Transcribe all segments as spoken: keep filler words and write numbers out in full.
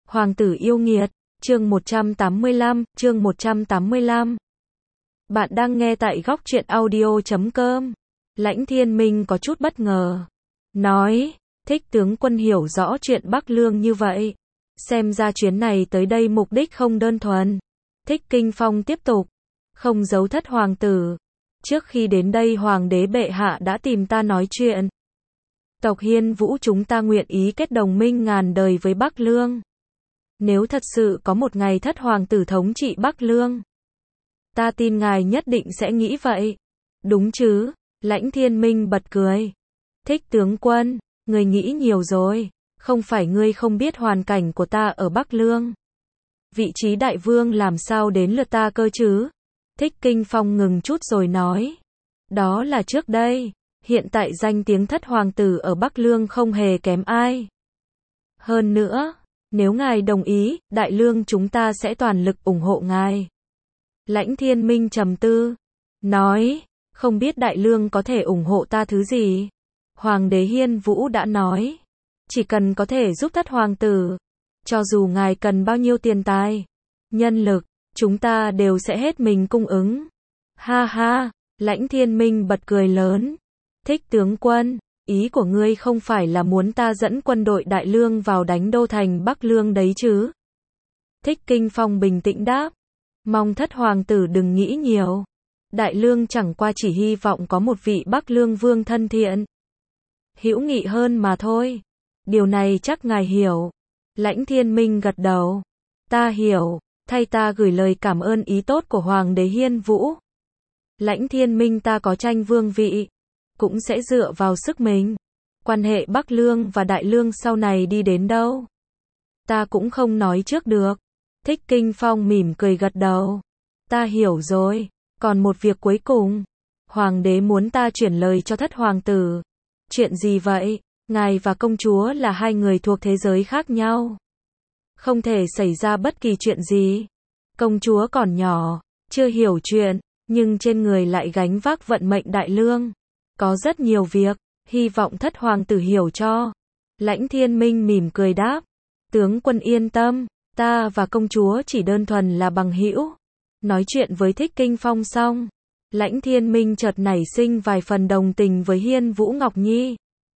Hoàng tử yêu nghiệt, chương một trăm tám mươi lăm, chương một trăm tám mươi lăm. Bạn đang nghe tại góc truyện audio chấm com. Lãnh Thiên Minh có chút bất ngờ. Nói, Thích tướng quân hiểu rõ chuyện Bắc Lương như vậy. Xem ra chuyến này tới đây mục đích không đơn thuần. Thích Kinh Phong tiếp tục. Không giấu thất hoàng tử. Trước khi đến đây hoàng đế bệ hạ đã tìm ta nói chuyện. Tộc Hiên Vũ chúng ta nguyện ý kết đồng minh ngàn đời với Bắc Lương. Nếu thật sự có một ngày thất hoàng tử thống trị Bắc Lương, ta tin ngài nhất định sẽ nghĩ vậy. Đúng chứ? Lãnh Thiên Minh bật cười. Thích tướng quân, người nghĩ nhiều rồi. Không phải ngươi không biết hoàn cảnh của ta ở Bắc Lương. Vị trí đại vương làm sao đến lượt ta cơ chứ? Thích Kinh Phong ngừng chút rồi nói. Đó là trước đây. Hiện tại danh tiếng thất hoàng tử ở Bắc Lương không hề kém ai. Hơn nữa, nếu ngài đồng ý, Đại Lương chúng ta sẽ toàn lực ủng hộ ngài. Lãnh Thiên Minh trầm tư. Nói, không biết Đại Lương có thể ủng hộ ta thứ gì? Hoàng đế Hiên Vũ đã nói. Chỉ cần có thể giúp thất hoàng tử. Cho dù ngài cần bao nhiêu tiền tài, nhân lực, chúng ta đều sẽ hết mình cung ứng. Ha ha, Lãnh Thiên Minh bật cười lớn. Thích tướng quân, ý của ngươi không phải là muốn ta dẫn quân đội Đại Lương vào đánh đô thành Bắc Lương đấy chứ? Thích Kinh Phong bình tĩnh đáp. Mong thất hoàng tử đừng nghĩ nhiều. Đại Lương chẳng qua chỉ hy vọng có một vị Bắc Lương vương thân thiện, hữu nghị hơn mà thôi. Điều này chắc ngài hiểu. Lãnh Thiên Minh gật đầu. Ta hiểu, thay ta gửi lời cảm ơn ý tốt của Hoàng đế Hiên Vũ. Lãnh Thiên Minh ta có tranh vương vị, cũng sẽ dựa vào sức mình. Quan hệ Bắc Lương và Đại Lương sau này đi đến đâu, ta cũng không nói trước được. Thích Kinh Phong mỉm cười gật đầu. Ta hiểu rồi, còn một việc cuối cùng. Hoàng đế muốn ta chuyển lời cho thất hoàng tử. Chuyện gì vậy? Ngài và công chúa là hai người thuộc thế giới khác nhau. Không thể xảy ra bất kỳ chuyện gì. Công chúa còn nhỏ, chưa hiểu chuyện, nhưng trên người lại gánh vác vận mệnh Đại Lương. Có rất nhiều việc, hy vọng thất hoàng tử hiểu cho. Lãnh Thiên Minh mỉm cười đáp. Tướng quân yên tâm, ta và công chúa chỉ đơn thuần là bằng hữu. Nói chuyện với Thích Kinh Phong xong, Lãnh Thiên Minh chợt nảy sinh vài phần đồng tình với Hiên Vũ Ngọc Nhi.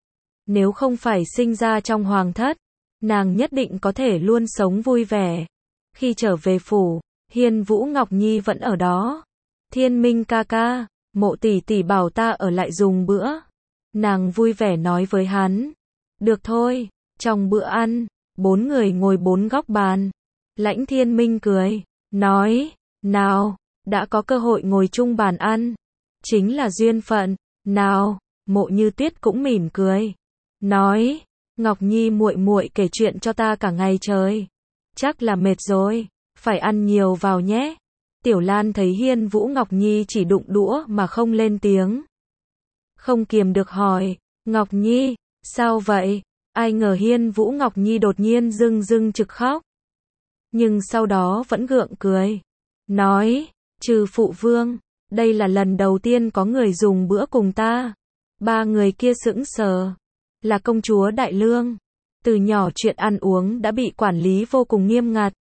Nếu không phải sinh ra trong hoàng thất, nàng nhất định có thể luôn sống vui vẻ. Khi trở về phủ, Hiên Vũ Ngọc Nhi vẫn ở đó. Thiên Minh ca ca, Mộ tỷ tỷ bảo ta ở lại dùng bữa. Nàng vui vẻ nói với hắn. Được thôi. Trong bữa ăn, bốn người ngồi bốn góc bàn. Lãnh Thiên Minh cười, nói, nào, đã có cơ hội ngồi chung bàn ăn, chính là duyên phận. Nào, Mộ Như Tuyết cũng mỉm cười, nói, Ngọc Nhi muội muội kể chuyện cho ta cả ngày trời, chắc là mệt rồi, phải ăn nhiều vào nhé. Tiểu Lan thấy Hiên Vũ Ngọc Nhi chỉ đụng đũa mà không lên tiếng, không kiềm được hỏi, Ngọc Nhi, sao vậy? Ai ngờ Hiên Vũ Ngọc Nhi đột nhiên rưng rưng trực khóc, nhưng sau đó vẫn gượng cười, nói, trừ phụ vương, đây là lần đầu tiên có người dùng bữa cùng ta. Ba người kia sững sờ, là công chúa Đại Lương. Từ nhỏ chuyện ăn uống đã bị quản lý vô cùng nghiêm ngặt.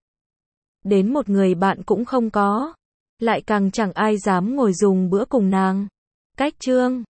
Đến một người bạn cũng không có, lại càng chẳng ai dám ngồi dùng bữa cùng nàng. Cách chương